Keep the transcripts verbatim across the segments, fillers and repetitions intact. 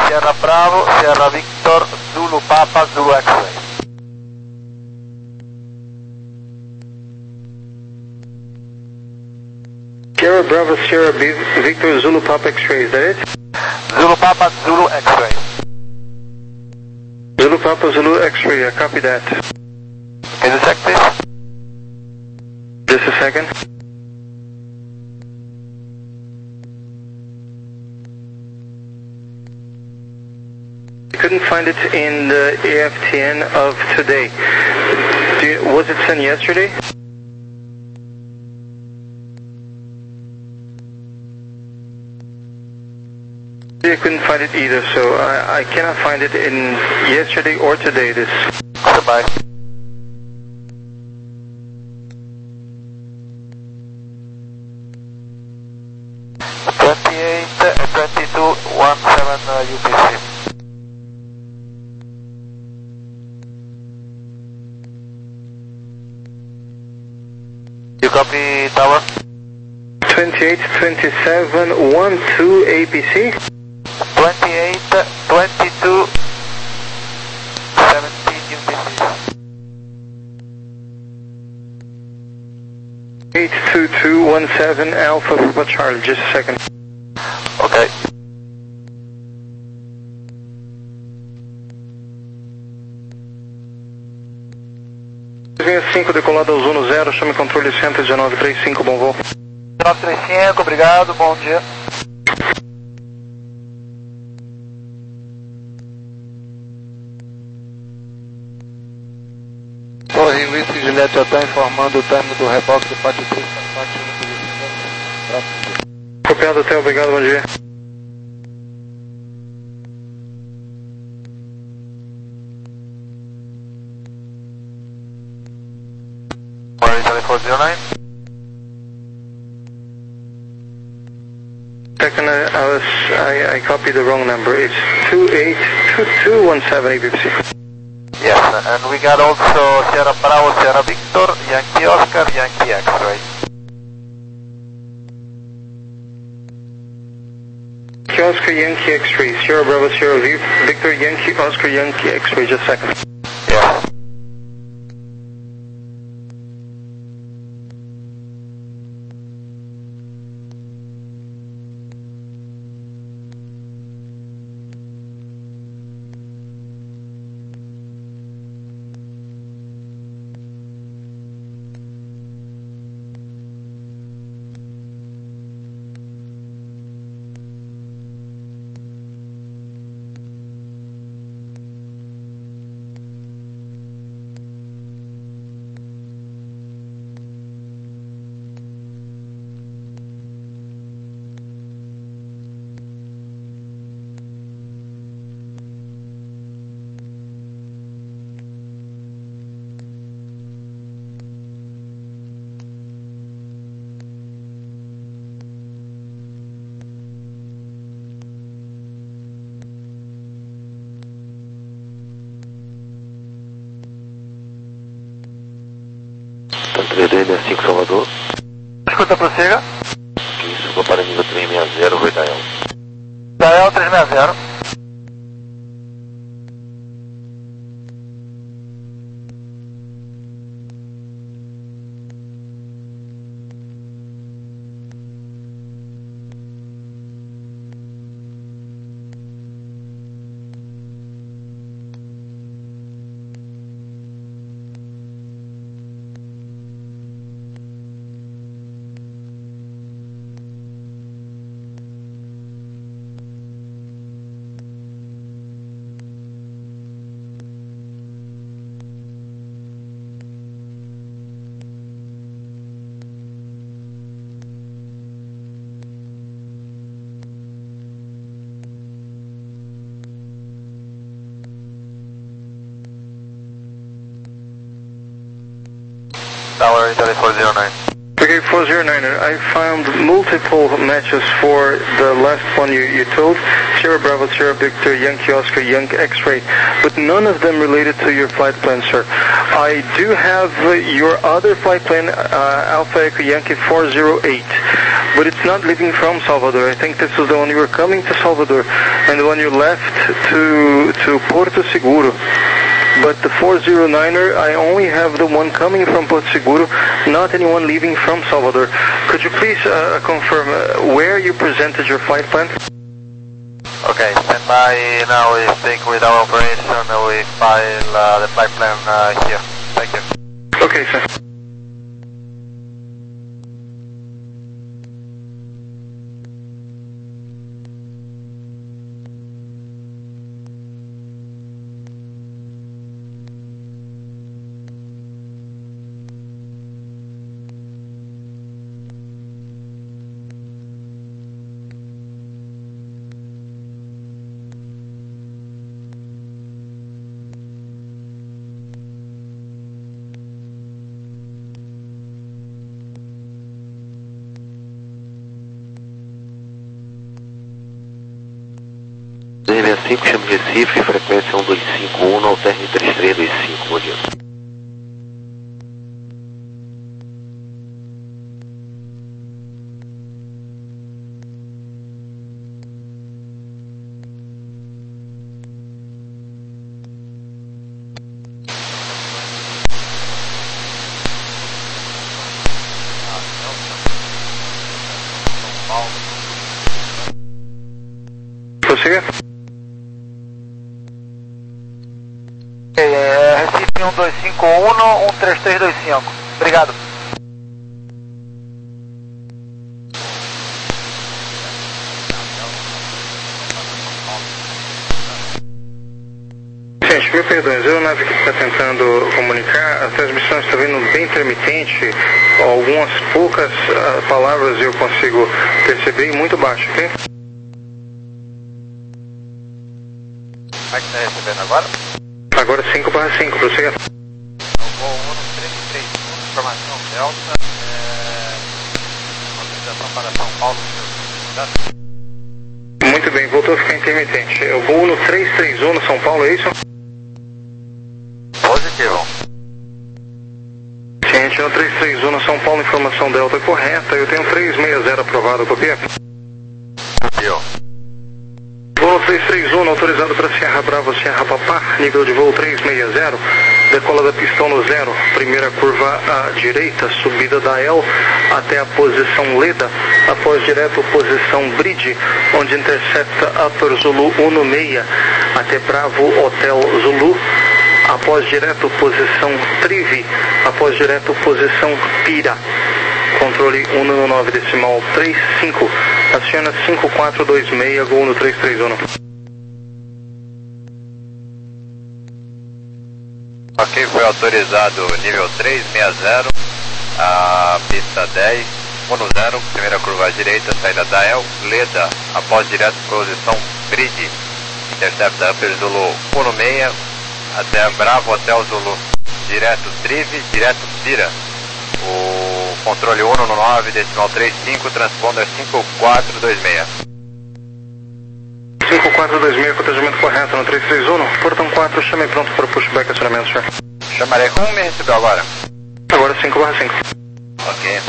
Sierra Bravo, Sierra Victor, Zulu Papa, Zulu X-Ray. Sierra Bravo, Sierra B, Victor, Zulu Papa X-Ray, is that it? Zulu Papa, Zulu X-Ray. Zulu Papa, Zulu X-Ray, I copy that. Can you check this? Just a second. I couldn't find it in the A F T N of today. Do you, was it sent yesterday? I couldn't find it either, so I, I cannot find it in yesterday or today. This. Goodbye. twenty-eight, twenty-two, seventeen uh, U T C. You copy, tower? twenty-eight, twenty-seven, twelve A P C. twenty-eight, twenty-two, seventeen U T C. eight two two one seven Alpha Papa Charlie, just a second. Okay. cinco decolado ao Zuno zero, chame controle cento dezenove trinta e cinco, bom voo. nove três cinco, obrigado, bom dia. Torre Whisky Juliette Hotel informando o término do reboque do pátio três para pátio no posição. Copiado hotel, obrigado, bom dia. four zero nine. Second, I, I was I, I copied the wrong number. It's two eight two two one seven A P C. Yes, and we got also Sierra Bravo, Sierra Victor, Yankee Oscar, Yankee X-Ray. Yankee Oscar, Yankee X-Ray, Sierra Bravo, Sierra Victor, Yankee Oscar, Yankee X-Ray. Just a second. Yeah. três D sessenta e cinco Salvador. Escuta, prossiga. Isso, vou para nível trezentos e sessenta, vai Dael. Dael trezentos e sessenta. Tower Italy four zero nine. Okay, Okay, four zero nine, I found multiple matches for the last one you, you told, Sierra Bravo, Sierra Victor, Yankee Oscar, Yankee X-Ray, but none of them related to your flight plan, sir. I do have uh, your other flight plan, uh, Alpha Echo Yankee four zero eight, but it's not leaving from Salvador. I think this is the one you were coming to Salvador, and the one you left to, to Porto Seguro. But the four zero niner, I only have the one coming from Porto Seguro, not anyone leaving from Salvador. Could you please uh, confirm uh, where you presented your flight plan? Okay, stand by now. We speak with our operation. We file uh, the flight plan uh, here. Thank you. Okay, sir. Z M sessenta e cinco, chama Recife, frequência um dois cinco um, alterne três três dois cinco, bom dia. Prossiga. É, Recife um dois cinco um, um três três dois cinco. Obrigado. Gente, mil perdões, a aeronave que está tentando comunicar, a transmissão está vindo bem intermitente, algumas poucas uh, palavras eu consigo perceber e muito baixo, ok? Como é que está recebendo agora? Agora cinco barra cinco, prossiga. Eu vou um três três um, informação Delta, é, autorização para São Paulo, tá? Muito bem, voltou a ficar intermitente. Eu vou no três três um no São Paulo, é isso? Positivo. Gente, no três três um no São Paulo, informação Delta correta, eu tenho três seis zero aprovado, copia? Viu? Voo três três um, autorizado para Sierra Bravo, Sierra Papá, nível de voo três seis zero, decola da pistão no zero, primeira curva à direita, subida da El até a posição Leda, após direto posição Bridge, onde intercepta Upper Zulu um no seis, até Bravo Hotel Zulu, após direto posição Trivi, após direto posição Pira, controle um no nove decimal trinta e cinco, aciona cinco quatro dois seis, gol no três três um. Ok, foi autorizado nível três seis zero, a pista dez, um no zero, primeira curva à direita, saída da El, Leda, após direto posição Bridge, intercepta Upper Zulu um no seis, até Bravo Hotel Zulu, direto Trivi, direto Pira, o controle um no nove, decimal trinta e cinco, transponder cinco quatro dois seis. cinco quatro dois seis, protegimento correto no três três um, portão quatro, chame pronto para o pushback acionamento, senhor. Chamarei, como me recebeu agora? Agora cinco barra cinco. Ok.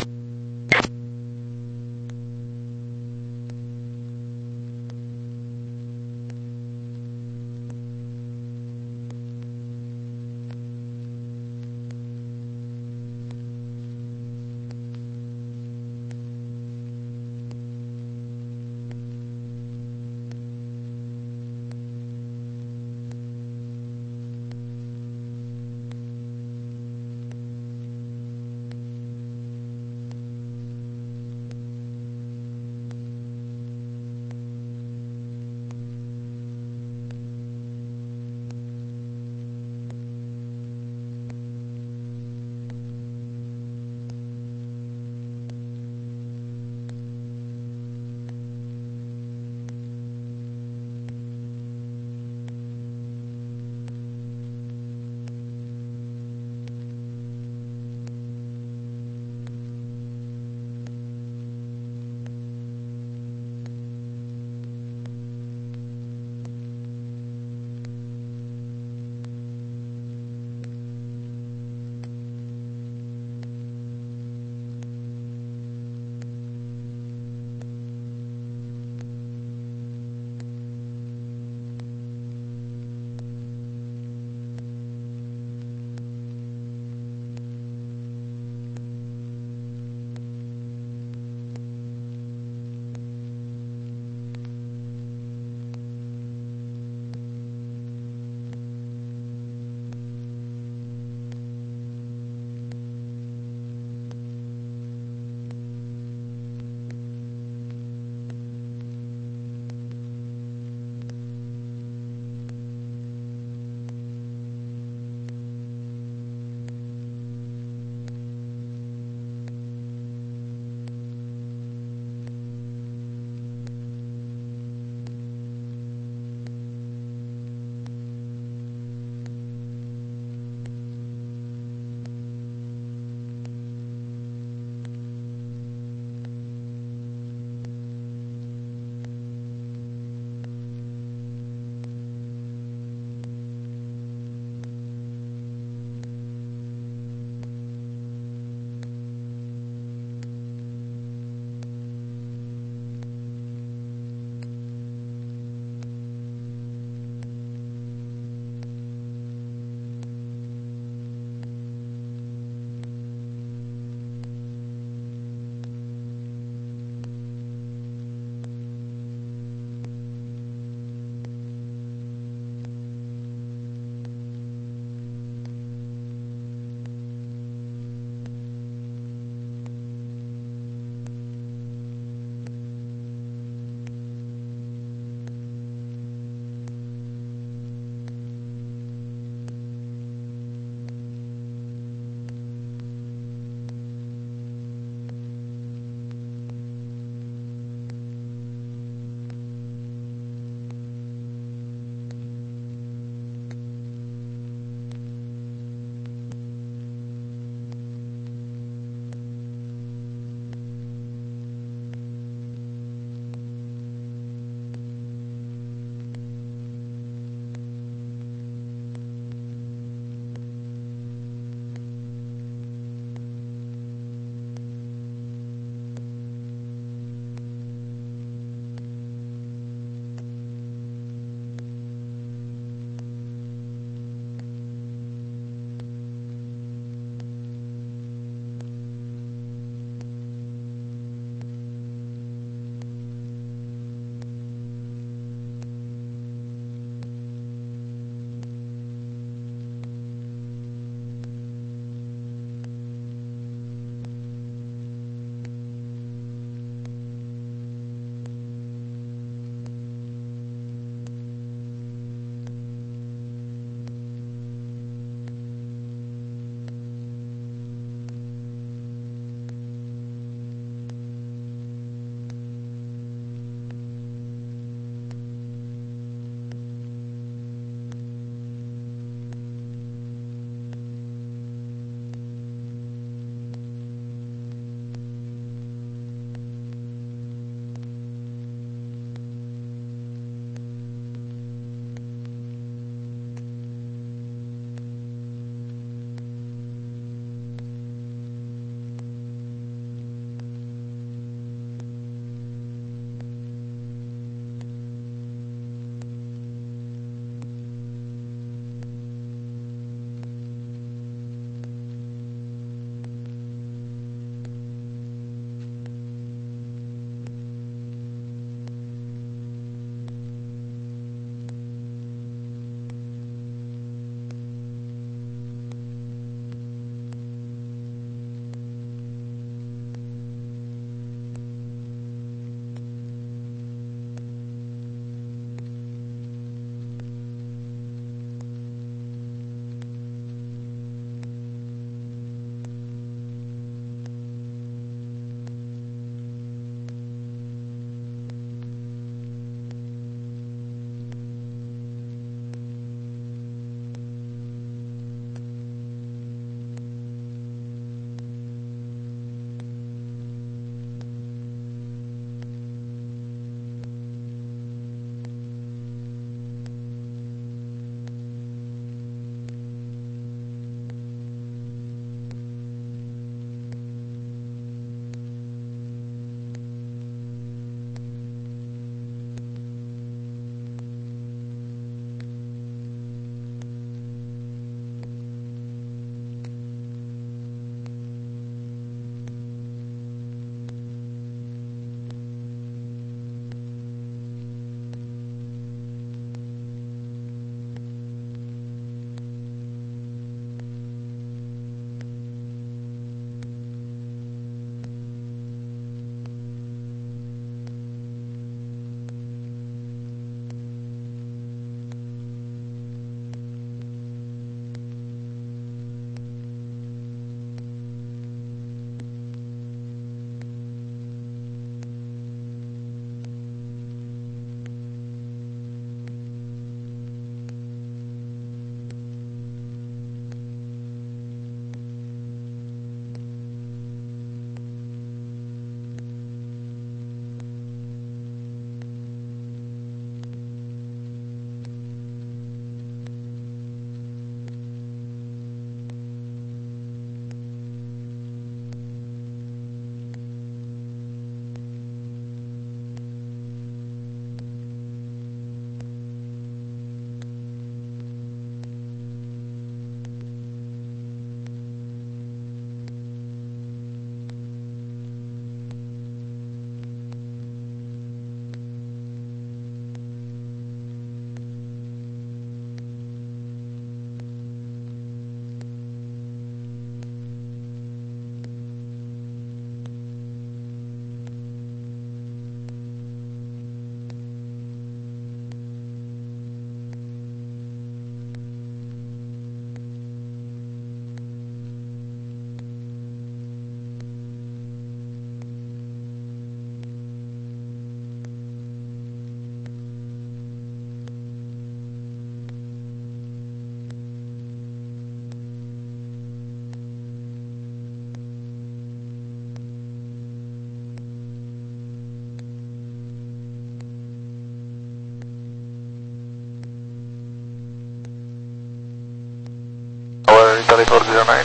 Delta four zero nine.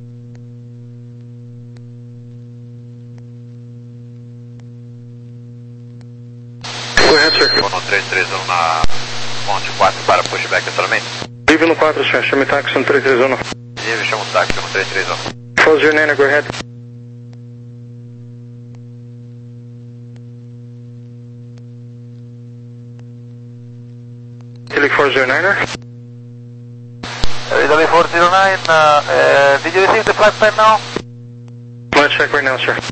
Go ahead, sir. um três três um na ponte quatro para pushback atualmente. Livre no quatro, senhor. Chame táxi um três três um. Livre, chama o táxi um três três um. four zero nine, go ahead. Italy four zero niner. Italy four zero nine, uh, uh, did you receive the flight plan now? Let's check right now, sir.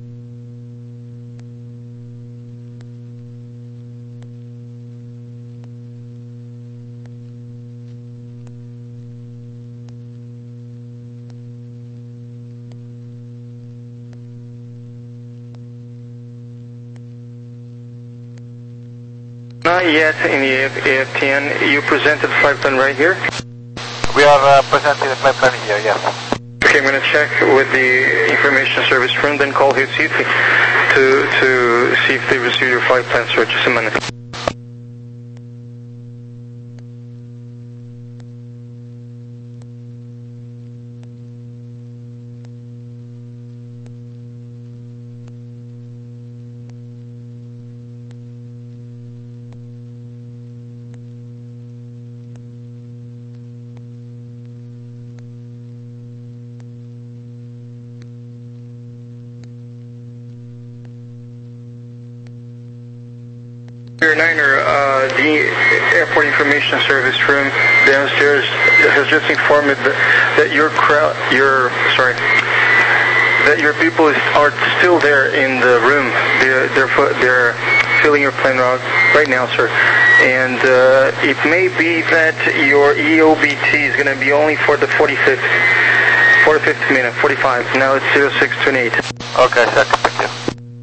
Not yet in the A F T N. You presented the flight plan right here? We are uh, presenting the flight plan here, yes. Okay, I'm going to check with the information service room, then call his seat to, to see if they received your flight plan, sir. Just a minute. Niner, uh, the airport information service room downstairs has just informed me that, that your crowd, your sorry, that your people is, are still there in the room. They're they're they're filling your plane route right now, sir. And uh, it may be that your E O B T is going to be only for the forty-fifth, forty-fifth minute, forty-five. Now it's zero six twenty-eight. Okay, sir. Thank you.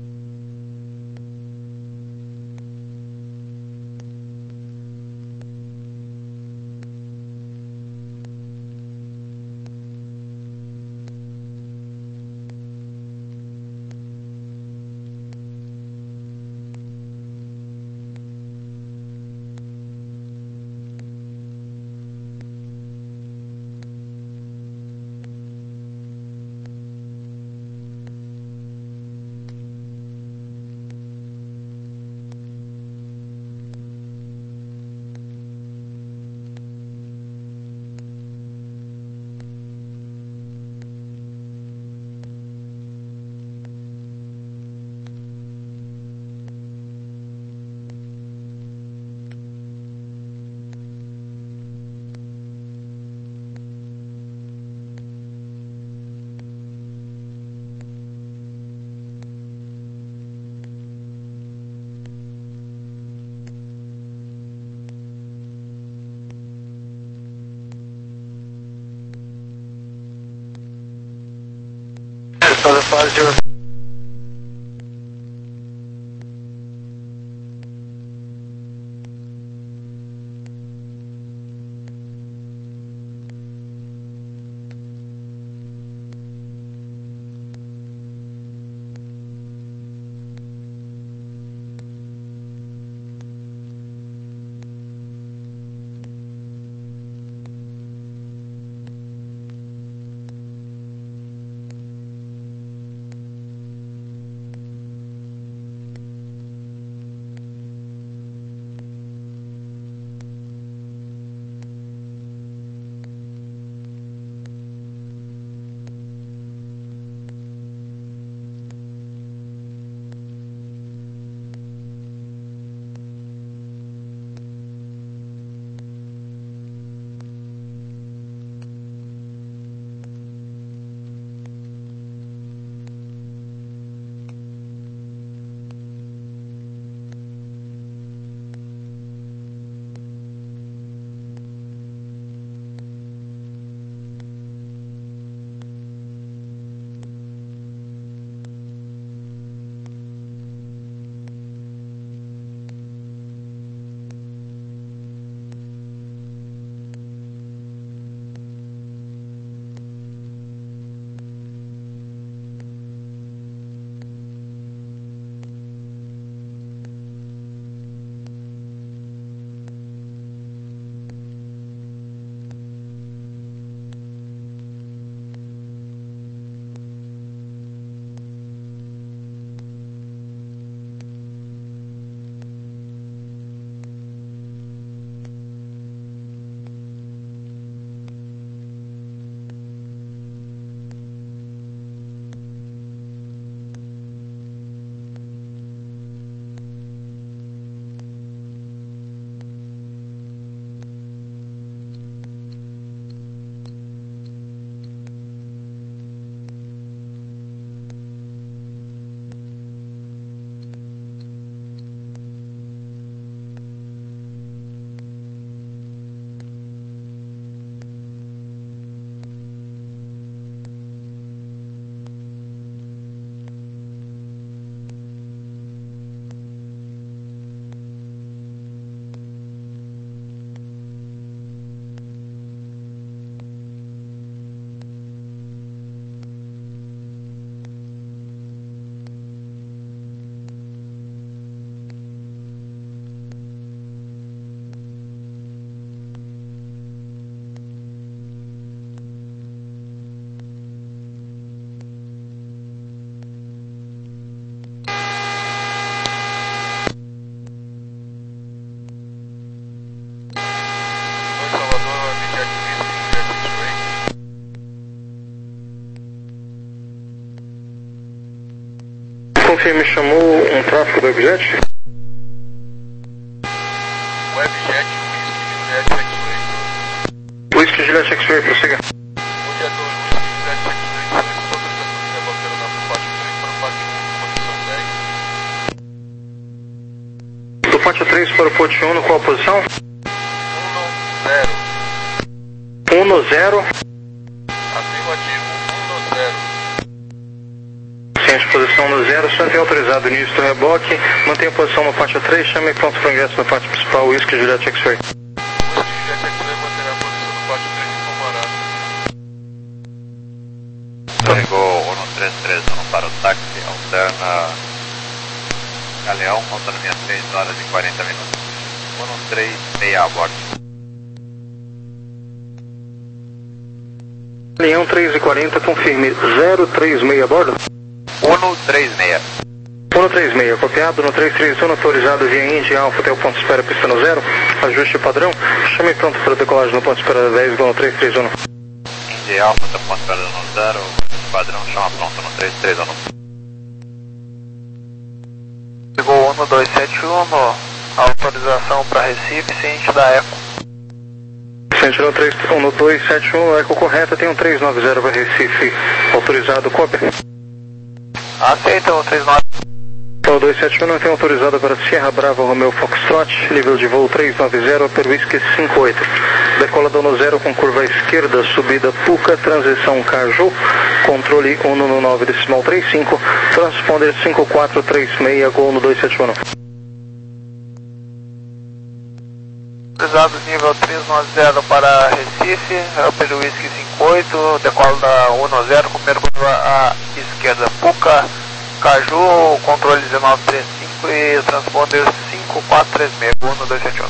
Positive. do Webjet? Webjet, Whisky, Juliette, Whisky Juliette X-Ray. X-Ray, prossiga. Hoje é do Whisky, Juliette, X-Ray, autorização de reboque na parte três para o P A C um, posição dez. Do Pátio três para o Pote um, qual a posição? um no zero. um no zero. Afirmativo, um no zero. Ciente, posição no zero, só tem autorizado o início do reboque. Mantenha a posição no Pátio três, chame pronto para o ingresso no Pátio principal, Whisky Juliette X-Ray. Whisky, Juliette, X-Ray, manterá a posição no Pátio três em Pomará. Pegou um três três um para o táxi, alterna Galeão, autonomia três horas e quarenta minutos. um três seis a bordo. Leão três e quarenta, confirme zero três seis a bordo? um três seis. um três seis, copiado, no três três um, autorizado via Indy Alpha até o ponto de espera pista no zero, ajuste padrão, chame pronto para decolagem no ponto de espera dez, no três três um. Indy Alpha até o ponto de espera no zero, padrão, chama pronto no três três um. Chegou um dois sete um, autorização para Recife, ciente da Eco. Ciente no três um dois sete um, Eco correta, tem um três nove zero para Recife, autorizado, cópia. Aceita o três nove. Então, dois sete um não tem autorizado para Sierra Brava Romeo Foxtrot, nível de voo três nove zero, per Whisky cinco oito. Decolador no zero com curva esquerda, subida Puca, transição Caju, controle um no nove decimal trinta e cinco, transponder cinco quatro três seis, Gol no dois sete um. Autorizado nível três nove zero para Recife, per Whisky cinco oito, decola da um no zero com primeira curva à esquerda Puca, Caju, controle dezenove trinta e cinco e transponder cinco quatro três seis, Gol no dois sete um.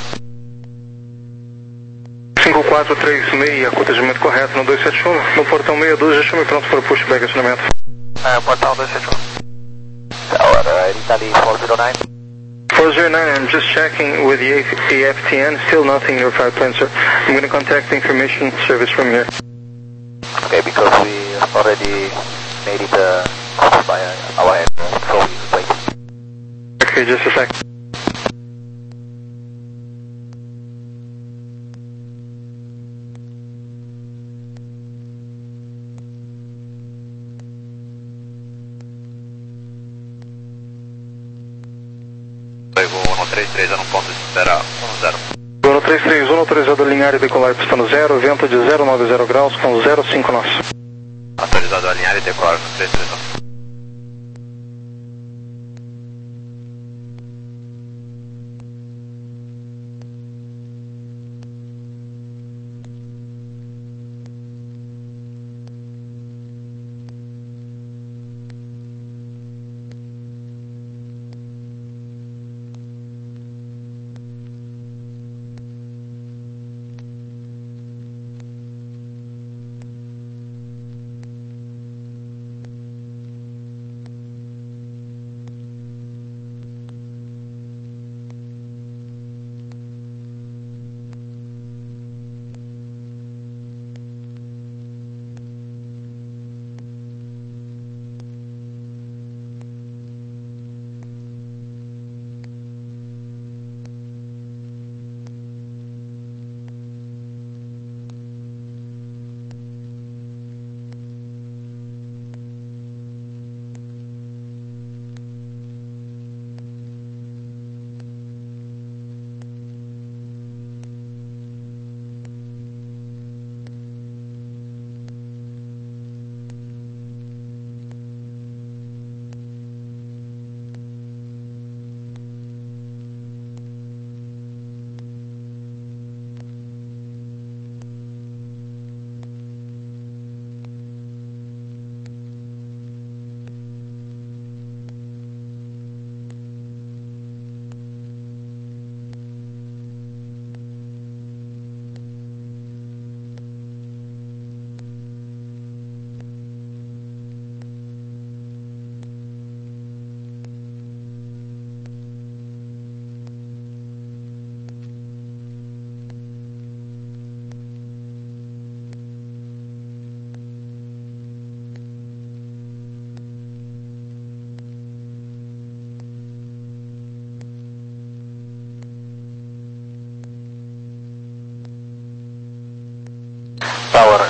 cinco quatro três seis, acontecimento correto no dois sete um, no portão meia dúzia, chame pronto para o pushback acionamento. É, portão dois sete um. Tower, Italy four zero nine. four zero nine, I'm just checking with the A F T N, still nothing in your flight plan, sir. I'm going to contact the information service from here. Okay, because we already made it uh, off by uh, our end, so we wait. Okay, just a sec. Pegou um três três um, ponto de espera um zero. No três três um, autorizado a alinhar e decolar pista no zero, vento de zero nove zero graus com zero cinco nós. Autorizado a alinhar e decolar no três três um.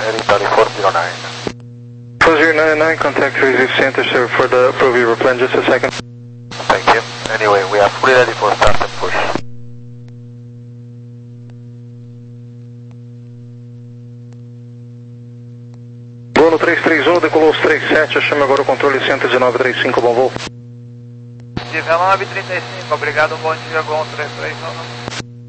Air Italy four zero nine. four zero nine nine, contact receive center, sir, for the ProViewer plan. Just a second. Thank you. Anyway, we are fully ready for start and push. Voo no três três um, decolou os três sete, chama agora o controle cento e nove trinta e cinco, bom voo. dezenove trinta e cinco, obrigado, bom dia, Gol três três um.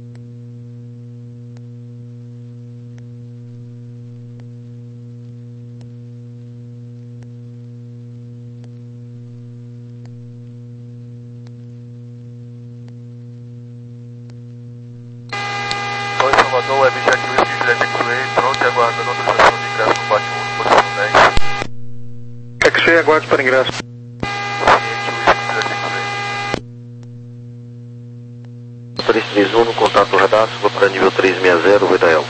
Oi, Salvador, Webjet Whisky Juliet X-Ray, pronto e aguardando autorização de ingresso no bate um, posição dez. X-Ray, aguarde para ingresso. três três um no contato radar, suba para nível três seis zero, V D L.